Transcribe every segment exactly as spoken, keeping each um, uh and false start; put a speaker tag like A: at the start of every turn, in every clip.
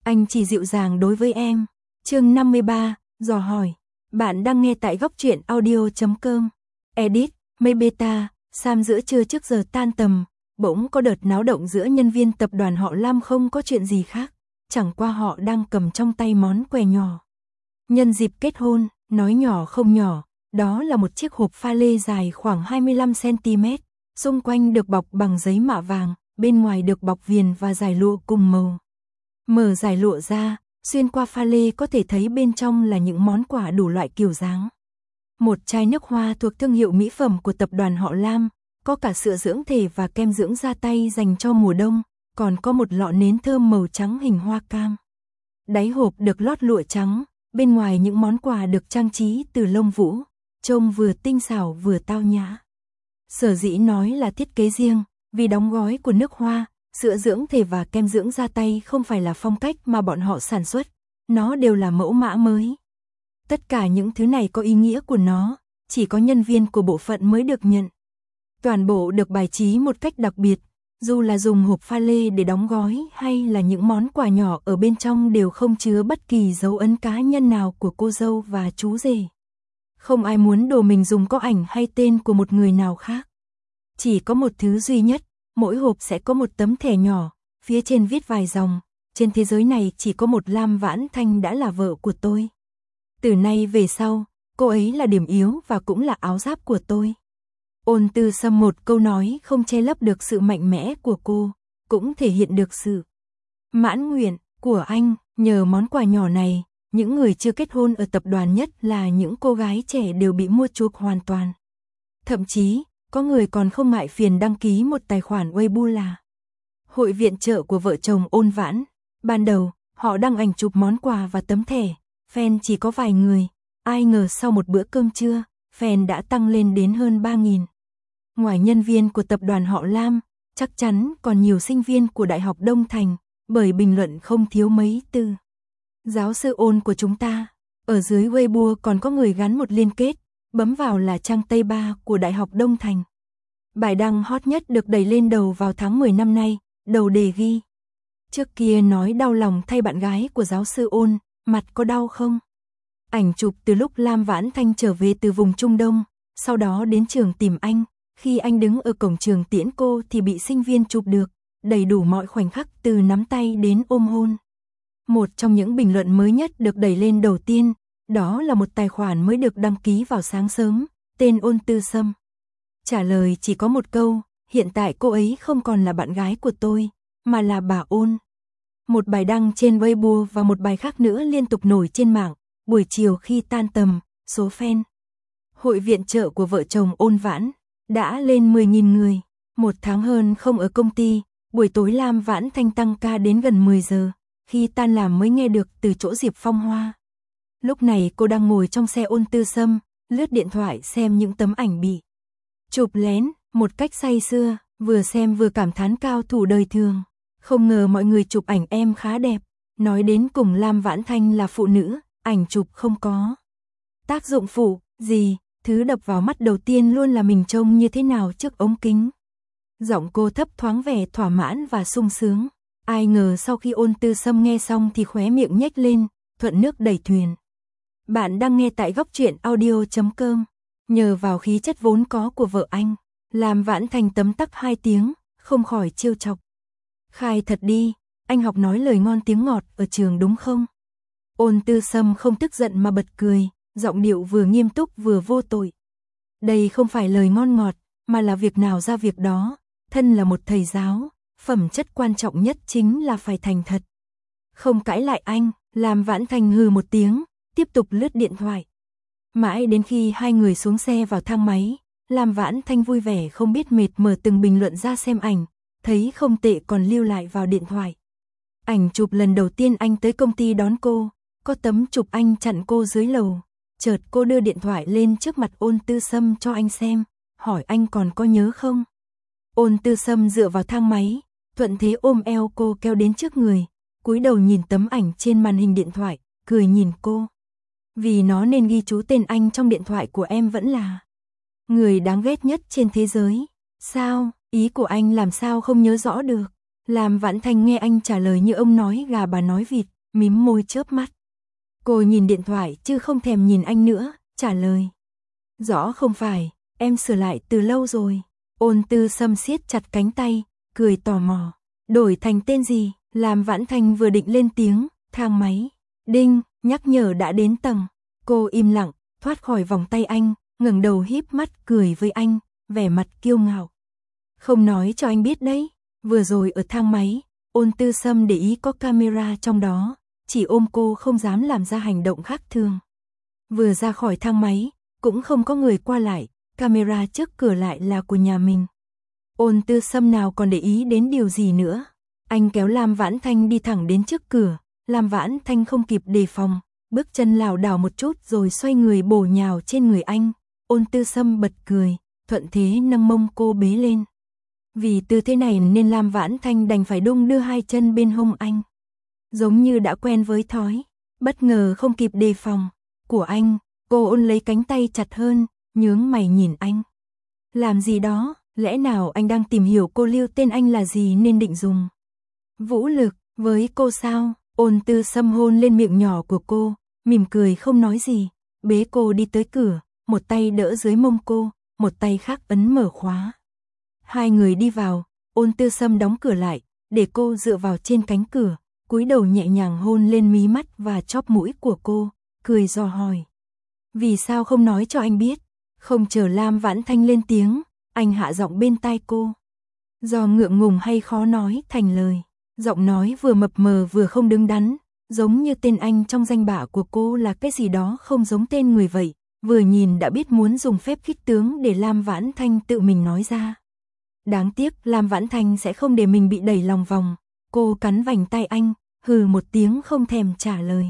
A: Anh chỉ dịu dàng đối với em. Chương năm mươi ba, dò hỏi. Bạn đang nghe tại góc truyện audio chấm com. Edit, Mây Beta, Sam giữa trưa trước giờ tan tầm, bỗng có đợt náo động giữa nhân viên tập đoàn họ Lam, không có chuyện gì khác, chẳng qua họ đang cầm trong tay món què nhỏ. Nhân dịp kết hôn, nói nhỏ không nhỏ, đó là một chiếc hộp pha lê dài khoảng hai mươi lăm xăng-ti-mét, xung quanh được bọc bằng giấy mạ vàng, bên ngoài được bọc viền và dải lụa cùng màu. Mở dải lụa ra, xuyên qua pha lê có thể thấy bên trong là những món quà đủ loại kiểu dáng. Một chai nước hoa thuộc thương hiệu mỹ phẩm của tập đoàn họ Lam, có cả sữa dưỡng thể và kem dưỡng da tay dành cho mùa đông, còn có một lọ nến thơm màu trắng hình hoa cam. Đáy hộp được lót lụa trắng, bên ngoài những món quà được trang trí từ lông vũ, trông vừa tinh xảo vừa tao nhã. Sở dĩ nói là thiết kế riêng, vì đóng gói của nước hoa, sữa dưỡng thể và kem dưỡng da tay không phải là phong cách mà bọn họ sản xuất, nó đều là mẫu mã mới. Tất cả những thứ này có ý nghĩa của nó, chỉ có nhân viên của bộ phận mới được nhận. Toàn bộ được bài trí một cách đặc biệt, dù là dùng hộp pha lê để đóng gói hay là những món quà nhỏ ở bên trong đều không chứa bất kỳ dấu ấn cá nhân nào của cô dâu và chú rể. Không ai muốn đồ mình dùng có ảnh hay tên của một người nào khác. Chỉ có một thứ duy nhất, mỗi hộp sẽ có một tấm thẻ nhỏ, phía trên viết vài dòng, trên thế giới này chỉ có một Lam Vãn Thanh đã là vợ của tôi. Từ nay về sau, cô ấy là điểm yếu và cũng là áo giáp của tôi. Ôn Tư Sâm một câu nói không che lấp được sự mạnh mẽ của cô, cũng thể hiện được sự mãn nguyện của anh. Nhờ món quà nhỏ này, những người chưa kết hôn ở tập đoàn, nhất là những cô gái trẻ, đều bị mua chuộc hoàn toàn. Thậm chí, có người còn không ngại phiền đăng ký một tài khoản Weibo là Hội viện trợ của vợ chồng Ôn Vãn. Ban đầu, họ đăng ảnh chụp món quà và tấm thẻ, fan chỉ có vài người, ai ngờ sau một bữa cơm trưa, fan đã tăng lên đến hơn ba nghìn. Ngoài nhân viên của tập đoàn họ Lam, chắc chắn còn nhiều sinh viên của Đại học Đông Thành, bởi bình luận không thiếu mấy từ. Giáo sư Ôn của chúng ta. Ở dưới Weibo còn có người gắn một liên kết, bấm vào là trang Tây Ba của Đại học Đông Thành. Bài đăng hot nhất được đẩy lên đầu vào tháng mười năm nay, đầu đề ghi: trước kia nói đau lòng thay bạn gái của giáo sư Ôn, mặt có đau không? Ảnh chụp từ lúc Lam Vãn Thanh trở về từ vùng Trung Đông, sau đó đến trường tìm anh. Khi anh đứng ở cổng trường tiễn cô thì bị sinh viên chụp được, đầy đủ mọi khoảnh khắc từ nắm tay đến ôm hôn. Một trong những bình luận mới nhất được đẩy lên đầu tiên, đó là một tài khoản mới được đăng ký vào sáng sớm, tên Ôn Tư Sâm. Trả lời chỉ có một câu: hiện tại cô ấy không còn là bạn gái của tôi, mà là bà Ôn. Một bài đăng trên Weibo và một bài khác nữa liên tục nổi trên mạng. Buổi chiều khi tan tầm, số fan Hội viện trợ của vợ chồng Ôn Vãn đã lên mười nghìn người. Một tháng hơn không ở công ty, buổi tối Lam Vãn Thanh tăng ca đến gần mười giờ, khi tan làm mới nghe được từ chỗ Diệp Phong Hoa. Lúc này cô đang ngồi trong xe Ôn Tư Sâm, lướt điện thoại xem những tấm ảnh bị chụp lén, một cách say sưa, vừa xem vừa cảm thán cao thủ đời thường. Không ngờ mọi người chụp ảnh em khá đẹp. Nói đến cùng Lam Vãn Thanh là phụ nữ, ảnh chụp không có tác dụng phụ gì, thứ đập vào mắt đầu tiên luôn là mình trông như thế nào trước ống kính. Giọng cô thấp thoáng vẻ thỏa mãn và sung sướng. Ai ngờ sau khi Ôn Tư Sâm nghe xong thì khóe miệng nhếch lên, thuận nước đẩy thuyền. Bạn đang nghe tại góc truyện audio chấm com. Nhờ vào khí chất vốn có của vợ anh, Lam Vãn Thanh tấm tắc hai tiếng, không khỏi trêu chọc. Khai thật đi, anh học nói lời ngon tiếng ngọt ở trường đúng không? Ôn Tư Sâm không tức giận mà bật cười, giọng điệu vừa nghiêm túc vừa vô tội. Đây không phải lời ngon ngọt, mà là việc nào ra việc đó. Thân là một thầy giáo, phẩm chất quan trọng nhất chính là phải thành thật. Không cãi lại anh, Lam Vãn Thanh hừ một tiếng, tiếp tục lướt điện thoại. Mãi đến khi hai người xuống xe vào thang máy, Lam Vãn Thanh vui vẻ không biết mệt mở từng bình luận ra xem ảnh, thấy không tệ còn lưu lại vào điện thoại. Ảnh chụp lần đầu tiên anh tới công ty đón cô, có tấm chụp anh chặn cô dưới lầu. Chợt cô đưa điện thoại lên trước mặt Ôn Tư Sâm cho anh xem, hỏi anh còn có nhớ không? Ôn Tư Sâm dựa vào thang máy, thuận thế ôm eo cô kéo đến trước người, cúi đầu nhìn tấm ảnh trên màn hình điện thoại, cười nhìn cô. Vì nó nên ghi chú tên anh trong điện thoại của em vẫn là người đáng ghét nhất trên thế giới. Sao, ý của anh làm sao không nhớ rõ được? Lam Vãn Thanh nghe anh trả lời như ông nói gà bà nói vịt, mím môi chớp mắt. Cô nhìn điện thoại chứ không thèm nhìn anh nữa, trả lời. Rõ không phải, em sửa lại từ lâu rồi. Ôn Tư Sâm siết chặt cánh tay, cười tò mò. Đổi thành tên gì? Lam Vãn Thanh vừa định lên tiếng, thang máy. Đinh, nhắc nhở đã đến tầng. Cô im lặng, thoát khỏi vòng tay anh, ngẩng đầu híp mắt cười với anh, vẻ mặt kiêu ngạo. Không nói cho anh biết đấy, vừa rồi ở thang máy, Ôn Tư Sâm để ý có camera trong đó, chỉ ôm cô không dám làm ra hành động khác thường. Vừa ra khỏi thang máy, cũng không có người qua lại, camera trước cửa lại là của nhà mình. Ôn Tư Sâm nào còn để ý đến điều gì nữa. Anh kéo Lam Vãn Thanh đi thẳng đến trước cửa, Lam Vãn Thanh không kịp đề phòng, bước chân lảo đảo một chút rồi xoay người bổ nhào trên người anh. Ôn Tư Sâm bật cười, thuận thế nâng mông cô bế lên. Vì tư thế này nên Lam Vãn Thanh đành phải đung đưa hai chân bên hông anh. Giống như đã quen với thói, bất ngờ không kịp đề phòng của anh, cô ôn lấy cánh tay chặt hơn, nhướng mày nhìn anh. Làm gì đó, lẽ nào anh đang tìm hiểu cô lưu tên anh là gì nên định dùng vũ lực với cô sao? Ôn Tư Sâm hôn lên miệng nhỏ của cô, mỉm cười không nói gì, bế cô đi tới cửa, một tay đỡ dưới mông cô, một tay khác ấn mở khóa. Hai người đi vào, Ôn Tư Sâm đóng cửa lại, để cô dựa vào trên cánh cửa, cúi đầu nhẹ nhàng hôn lên mí mắt và chóp mũi của cô, cười dò hỏi. Vì sao không nói cho anh biết? Không chờ Lam Vãn Thanh lên tiếng, anh hạ giọng bên tai cô. Do ngượng ngùng hay khó nói thành lời, giọng nói vừa mập mờ vừa không đứng đắn, giống như tên anh trong danh bạ của cô là cái gì đó không giống tên người vậy, vừa nhìn đã biết muốn dùng phép khích tướng để Lam Vãn Thanh tự mình nói ra. Đáng tiếc Lam Vãn Thanh sẽ không để mình bị đẩy lòng vòng, cô cắn vành tay anh, hừ một tiếng không thèm trả lời.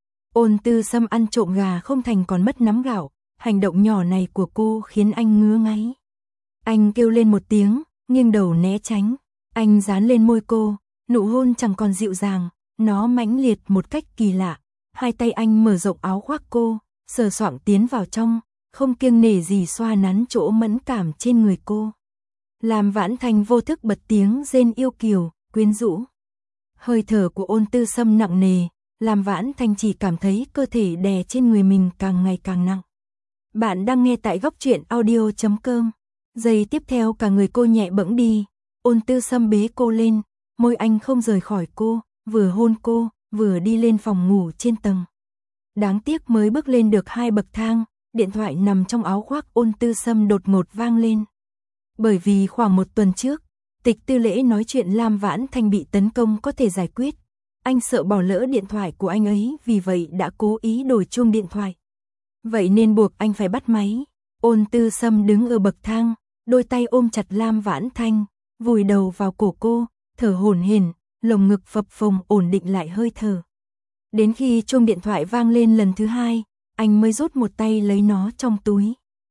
A: Ôn Tư Sâm ăn trộm gà không thành còn mất nắm gạo, hành động nhỏ này của cô khiến anh ngứa ngáy. Anh kêu lên một tiếng, nghiêng đầu né tránh, anh dán lên môi cô, nụ hôn chẳng còn dịu dàng, nó mãnh liệt một cách kỳ lạ. Hai tay anh mở rộng áo khoác cô, sờ soạng tiến vào trong, không kiêng nể gì xoa nắn chỗ mẫn cảm trên người cô. Lam Vãn Thanh vô thức bật tiếng rên yêu kiều, quyến rũ. Hơi thở của Ôn Tư Sâm nặng nề, Lam Vãn Thanh chỉ cảm thấy cơ thể đè trên người mình càng ngày càng nặng. Bạn đang nghe tại góc truyện audio chấm com. Giây tiếp theo cả người cô nhẹ bẫng đi, Ôn Tư Sâm bế cô lên, môi anh không rời khỏi cô, vừa hôn cô, vừa đi lên phòng ngủ trên tầng. Đáng tiếc mới bước lên được hai bậc thang, điện thoại nằm trong áo khoác Ôn Tư Sâm đột ngột vang lên. Bởi vì khoảng một tuần trước, Tịch Tư Lễ nói chuyện Lam Vãn Thanh bị tấn công có thể giải quyết. Anh sợ bỏ lỡ điện thoại của anh ấy, vì vậy đã cố ý đổi chuông điện thoại. Vậy nên buộc anh phải bắt máy. Ôn Tư Sâm đứng ở bậc thang, đôi tay ôm chặt Lam Vãn Thanh, vùi đầu vào cổ cô, thở hổn hển, lồng ngực phập phồng ổn định lại hơi thở. Đến khi chuông điện thoại vang lên lần thứ hai, anh mới rút một tay lấy nó trong túi.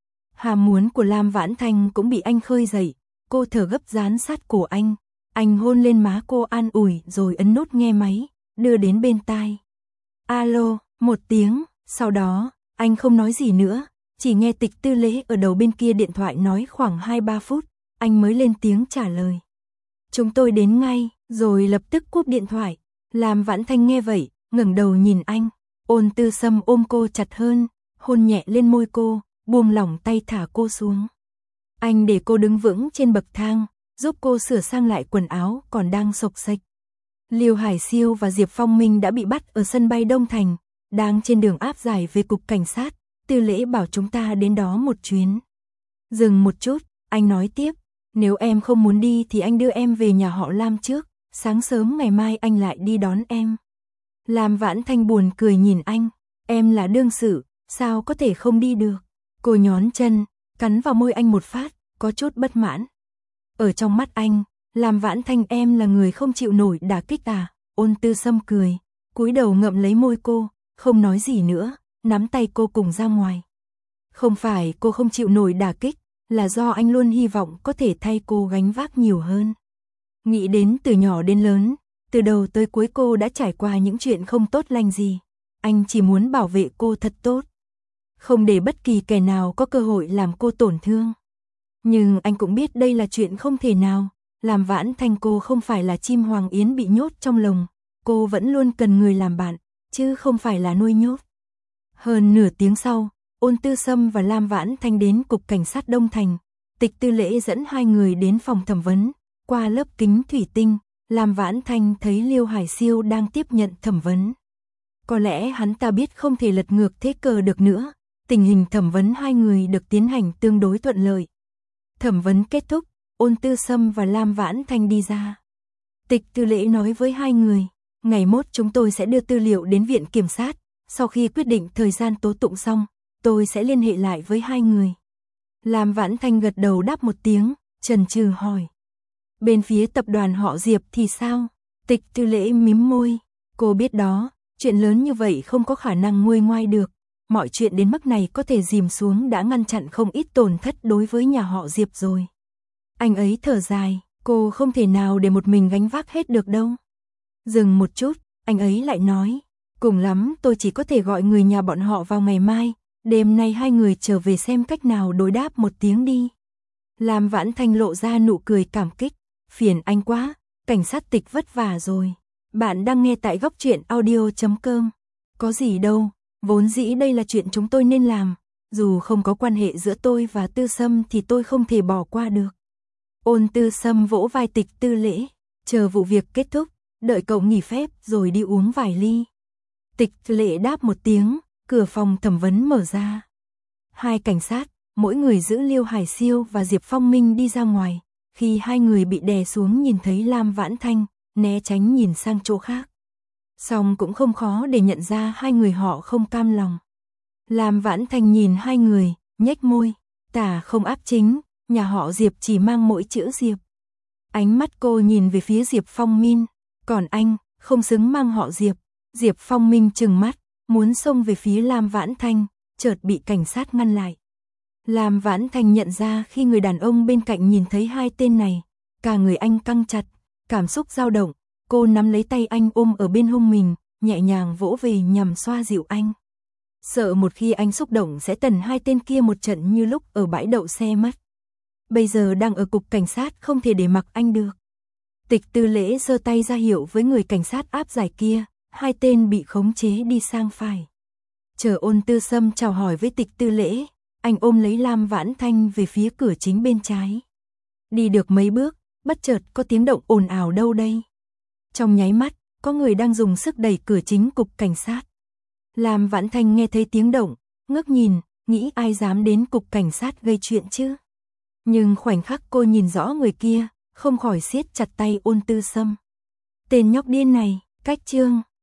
A: Ham muốn của Lam Vãn Thanh cũng bị anh khơi dậy, cô thở gấp dán sát cổ anh. Anh hôn lên má cô an ủi rồi ấn nút nghe máy, đưa đến bên tai. Alo, một tiếng, sau đó, anh không nói gì nữa, chỉ nghe Tịch Tư Lễ ở đầu bên kia điện thoại nói khoảng hai ba phút, anh mới lên tiếng trả lời. Chúng tôi đến ngay, rồi lập tức cúp điện thoại. Lam Vãn Thanh nghe vậy, ngẩng đầu nhìn anh. Ôn Tư Sâm ôm cô chặt hơn, hôn nhẹ lên môi cô, buông lỏng tay thả cô xuống. Anh để cô đứng vững trên bậc thang, giúp cô sửa sang lại quần áo còn đang xộc xệch. Liêu Hải Siêu và Diệp Phong Minh đã bị bắt ở sân bay Đông Thành, đang trên đường áp giải về cục cảnh sát. Tư Lễ bảo chúng ta đến đó một chuyến. Dừng một chút, anh nói tiếp, nếu em không muốn đi thì anh đưa em về nhà họ Lam trước, sáng sớm ngày mai anh lại đi đón em. Lam Vãn Thanh buồn cười nhìn anh, em là đương sự, sao có thể không đi được. Cô nhón chân, cắn vào môi anh một phát, có chút bất mãn. Ở trong mắt anh, Lam Vãn Thanh em là người không chịu nổi đả kích à? Ôn Tư Sâm cười, cúi đầu ngậm lấy môi cô, không nói gì nữa, nắm tay cô cùng ra ngoài. Không phải cô không chịu nổi đả kích, là do anh luôn hy vọng có thể thay cô gánh vác nhiều hơn. Nghĩ đến từ nhỏ đến lớn, từ đầu tới cuối cô đã trải qua những chuyện không tốt lành gì. Anh chỉ muốn bảo vệ cô thật tốt, không để bất kỳ kẻ nào có cơ hội làm cô tổn thương. Nhưng anh cũng biết đây là chuyện không thể nào. Lam Vãn Thanh cô không phải là chim hoàng yến bị nhốt trong lồng, cô vẫn luôn cần người làm bạn, chứ không phải là nuôi nhốt. Hơn nửa tiếng sau, Ôn Tư Sâm và Lam Vãn Thanh đến cục cảnh sát Đông Thành. Tịch Tư Lễ dẫn hai người đến phòng thẩm vấn, qua lớp kính thủy tinh, Lam Vãn Thanh thấy Liêu Hải Siêu đang tiếp nhận thẩm vấn. Có lẽ hắn ta biết không thể lật ngược thế cờ được nữa, tình hình thẩm vấn hai người được tiến hành tương đối thuận lợi. Thẩm vấn kết thúc, Ôn Tư Sâm và Lam Vãn Thanh đi ra. Tịch Tư Lễ nói với hai người, ngày mốt chúng tôi sẽ đưa tư liệu đến viện kiểm sát, sau khi quyết định thời gian tố tụng xong, tôi sẽ liên hệ lại với hai người. Lam Vãn Thanh gật đầu đáp một tiếng, chần chừ hỏi. Bên phía tập đoàn họ Diệp thì sao? Tịch Tư Lễ mím môi, cô biết đó, chuyện lớn như vậy không có khả năng nguôi ngoai được. Mọi chuyện đến mức này có thể dìm xuống đã ngăn chặn không ít tổn thất đối với nhà họ Diệp rồi. Anh ấy thở dài, cô không thể nào để một mình gánh vác hết được đâu. Dừng một chút, anh ấy lại nói, cùng lắm tôi chỉ có thể gọi người nhà bọn họ vào ngày mai, đêm nay hai người trở về xem cách nào đối đáp một tiếng đi. Lam Vãn Thanh lộ ra nụ cười cảm kích, phiền anh quá, cảnh sát Tịch vất vả rồi. Bạn đang nghe tại góc truyện audio chấm com. Có gì đâu, vốn dĩ đây là chuyện chúng tôi nên làm, dù không có quan hệ giữa tôi và Tư Sâm thì tôi không thể bỏ qua được. Ôn Tư Sâm vỗ vai Tịch Tư Lễ, chờ vụ việc kết thúc, đợi cậu nghỉ phép rồi đi uống vài ly. Tịch Tư Lễ đáp một tiếng, cửa phòng thẩm vấn mở ra. Hai cảnh sát, mỗi người giữ Liêu Hải Siêu và Diệp Phong Minh đi ra ngoài, khi hai người bị đè xuống nhìn thấy Lam Vãn Thanh, né tránh nhìn sang chỗ khác. Song cũng không khó để nhận ra hai người họ không cam lòng. Lam Vãn Thanh nhìn hai người, nhếch môi, tả không áp chính, nhà họ Diệp chỉ mang mỗi chữ Diệp. Ánh mắt cô nhìn về phía Diệp Phong Minh, còn anh, không xứng mang họ Diệp. Diệp Phong Minh trừng mắt, muốn xông về phía Lam Vãn Thanh, chợt bị cảnh sát ngăn lại. Lam Vãn Thanh nhận ra khi người đàn ông bên cạnh nhìn thấy hai tên này, cả người anh căng chặt, cảm xúc dao động, cô nắm lấy tay anh ôm ở bên hông mình, nhẹ nhàng vỗ về nhằm xoa dịu anh. Sợ một khi anh xúc động sẽ tần hai tên kia một trận như lúc ở bãi đậu xe mất. Bây giờ đang ở cục cảnh sát không thể để mặc anh được. Tịch Tư Lễ giơ tay ra hiệu với người cảnh sát áp giải kia, hai tên bị khống chế đi sang phải. Chờ Ôn Tư Sâm chào hỏi với Tịch Tư Lễ, anh ôm lấy Lam Vãn Thanh về phía cửa chính bên trái. Đi được mấy bước, bất chợt có tiếng động ồn ào đâu đây. Trong nháy mắt, có người đang dùng sức đẩy cửa chính cục cảnh sát. Lam Vãn Thanh nghe thấy tiếng động, ngước nhìn, nghĩ ai dám đến cục cảnh sát gây chuyện chứ. Nhưng khoảnh khắc cô nhìn rõ người kia, không khỏi siết chặt tay Ôn Tư Sâm. Tên nhóc điên này, cách chương.